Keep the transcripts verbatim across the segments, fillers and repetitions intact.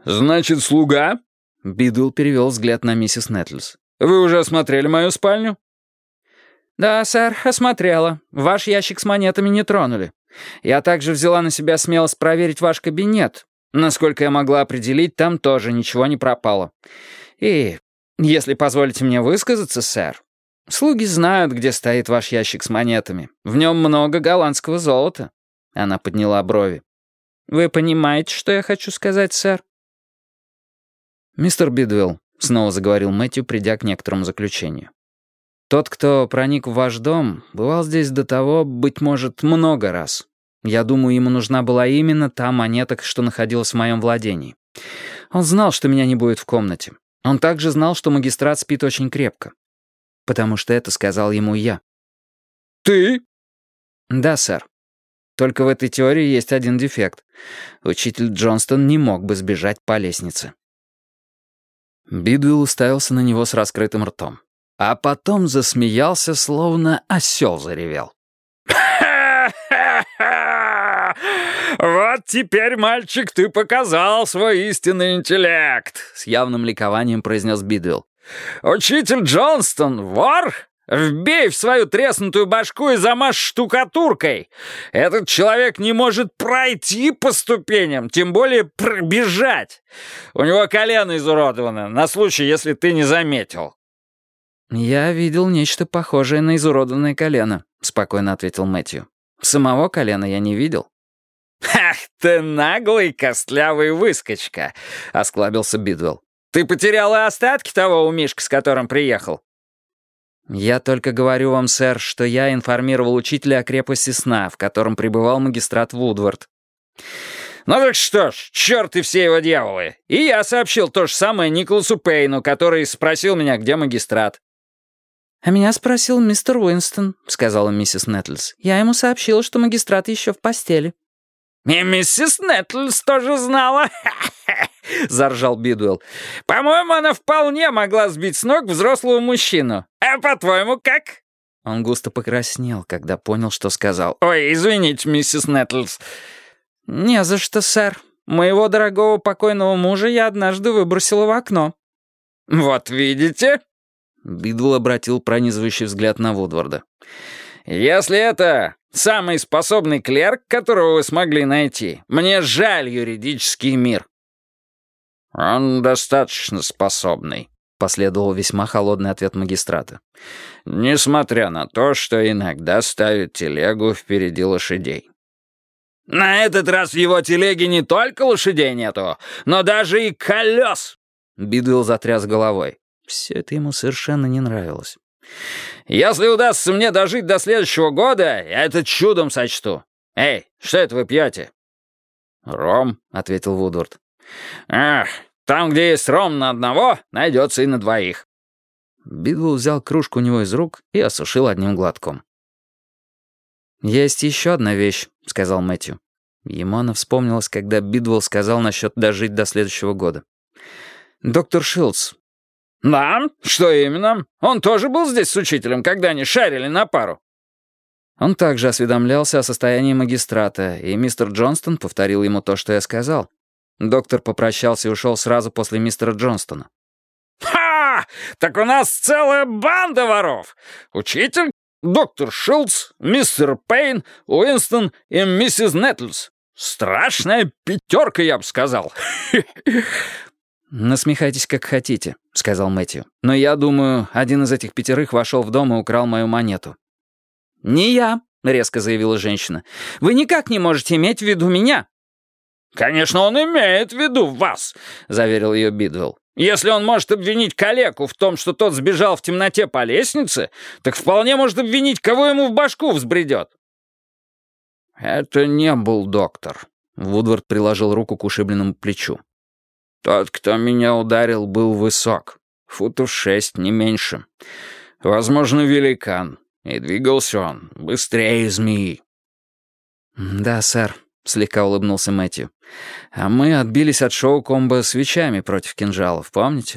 «Значит, слуга?» Бидуэлл перевел взгляд на миссис Нетлс. «Вы уже осмотрели мою спальню?» «Да, сэр, осмотрела. Ваш ящик с монетами не тронули. Я также взяла на себя смелость проверить ваш кабинет. Насколько я могла определить, там тоже ничего не пропало. И, если позволите мне высказаться, сэр, слуги знают, где стоит ваш ящик с монетами. В нем много голландского золота». Она подняла брови. «Вы понимаете, что я хочу сказать, сэр?» «Мистер Бидуэлл», — снова заговорил Мэтью, придя к некоторому заключению. «Тот, кто проник в ваш дом, бывал здесь до того, быть может, много раз. Я думаю, ему нужна была именно та монета, что находилась в моем владении. Он знал, что меня не будет в комнате. Он также знал, что магистрат спит очень крепко. Потому что это сказал ему я». «Ты?» «Да, сэр. Только в этой теории есть один дефект. Учитель Джонстон не мог бы сбежать по лестнице». Бидуэлл уставился на него с раскрытым ртом. А потом засмеялся, словно осел заревел. «Вот теперь, мальчик, ты показал свой истинный интеллект», — с явным ликованием произнес Бидуэлл. «Учитель Джонстон — вор? Вбей в свою треснутую башку и замажь штукатуркой. Этот человек не может пройти по ступеням, тем более пробежать. У него колено изуродовано, на случай, если ты не заметил». «Я видел нечто похожее на изуродованное колено», — спокойно ответил Мэтью. «Самого колена я не видел». «Ах ты наглый костлявый выскочка!» — осклабился Бидуэлл. «Ты потерял и остатки того у Мишки, с которым приехал?» «Я только говорю вам, сэр, что я информировал учителя о крепости сна, в котором пребывал магистрат Вудвард». «Ну так что ж, черт и все его дьяволы! И я сообщил то же самое Николасу Пейну, который спросил меня, где магистрат». «А меня спросил мистер Уинстон», — сказала миссис Нетлс. «Я ему сообщила, что магистрат еще в постели». «И миссис Нетлс тоже знала?» — заржал Бидуэлл. «По-моему, она вполне могла сбить с ног взрослого мужчину. А по-твоему, как?» Он густо покраснел, когда понял, что сказал. «Ой, извините, миссис Нетлс». «Не за что, сэр. Моего дорогого покойного мужа я однажды выбросила в окно». «Вот видите?» Бидуэлл обратил пронизывающий взгляд на Вудварда. «Если это самый способный клерк, которого вы смогли найти, мне жаль юридический мир». «Он достаточно способный», — последовал весьма холодный ответ магистрата. «Несмотря на то, что иногда ставит телегу впереди лошадей». «На этот раз в его телеге не только лошадей нету, но даже и колес!» Бидуэлл затряс головой. Все это ему совершенно не нравилось. «Если удастся мне дожить до следующего года, я это чудом сочту. Эй, что это вы пьете?» «Ром», — ответил Вудвард. «Ах, там, где есть ром на одного, найдется и на двоих». Бидуэлл взял кружку у него из рук и осушил одним глотком. «Есть еще одна вещь», — сказал Мэтью. Ему она вспомнилась, когда Бидуэлл сказал насчет дожить до следующего года. «Доктор Шилдс». «Да? Что именно? Он тоже был здесь с учителем, когда они шарили на пару?» Он также осведомлялся о состоянии магистрата, и мистер Джонстон повторил ему то, что я сказал. Доктор попрощался и ушел сразу после мистера Джонстона. «Ха! Так у нас целая банда воров! Учитель, доктор Шилдс, мистер Пейн, Уинстон и миссис Нетлс. Страшная пятерка, я бы сказал!» «Насмехайтесь, как хотите», — сказал Мэтью. «Но я думаю, один из этих пятерых вошел в дом и украл мою монету». «Не я», — резко заявила женщина. «Вы никак не можете иметь в виду меня». «Конечно, он имеет в виду вас», — заверил ее Бидуэлл. «Если он может обвинить калеку в том, что тот сбежал в темноте по лестнице, так вполне может обвинить, кого ему в башку взбредет». «Это не был доктор», — Вудвард приложил руку к ушибленному плечу. «Тот, кто меня ударил, был высок, футов шесть, не меньше. Возможно, великан, и двигался он быстрее змеи». «Да, сэр», — слегка улыбнулся Мэтью. «А мы отбились от шоу-комбо свечами против кинжалов, помните?»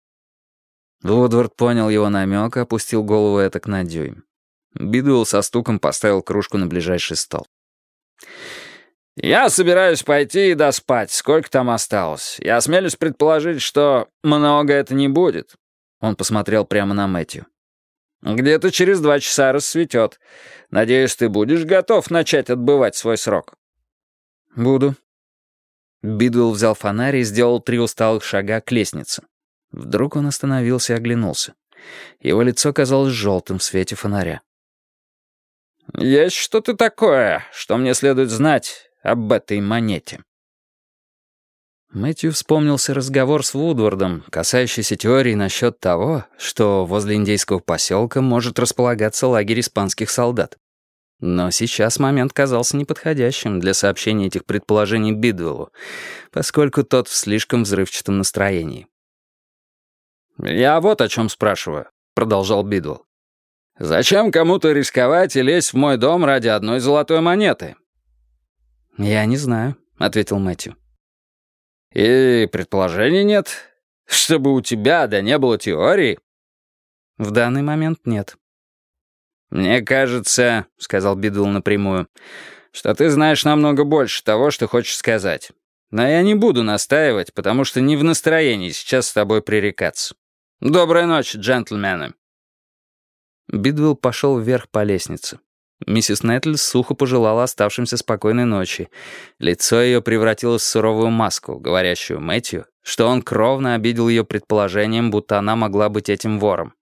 Вудвард понял его намек и опустил голову этак на дюйм. Бидуэлл со стуком поставил кружку на ближайший стол. Я собираюсь пойти и доспать, сколько там осталось. Я осмелюсь предположить, что много это не будет». Он посмотрел прямо на Мэтью. «Где-то через два часа рассветет. Надеюсь, ты будешь готов начать отбывать свой срок?» «Буду». Бидуэлл взял фонарь и сделал три усталых шага к лестнице. Вдруг он остановился и оглянулся. Его лицо казалось желтым в свете фонаря. «Есть что-то такое, что мне следует знать об этой монете». Мэтью вспомнился разговор с Вудвардом, касающийся теории насчет того, что возле индейского поселка может располагаться лагерь испанских солдат. Но сейчас момент казался неподходящим для сообщения этих предположений Бидуэллу, поскольку тот в слишком взрывчатом настроении. «Я вот о чем спрашиваю», — продолжал Бидуэлл. «Зачем кому-то рисковать и лезть в мой дом ради одной золотой монеты?» «Я не знаю», — ответил Мэтью. «И предположений нет? Чтобы у тебя, да не было теории?» «В данный момент нет». «Мне кажется, — сказал Бидуэлл напрямую, — что ты знаешь намного больше того, что хочешь сказать. Но я не буду настаивать, потому что не в настроении сейчас с тобой пререкаться. Доброй ночи, джентльмены». Бидуэлл пошел вверх по лестнице. Миссис Нетль сухо пожелала оставшимся спокойной ночи. Лицо ее превратилось в суровую маску, говорящую Мэтью, что он кровно обидел ее предположением, будто она могла быть этим вором.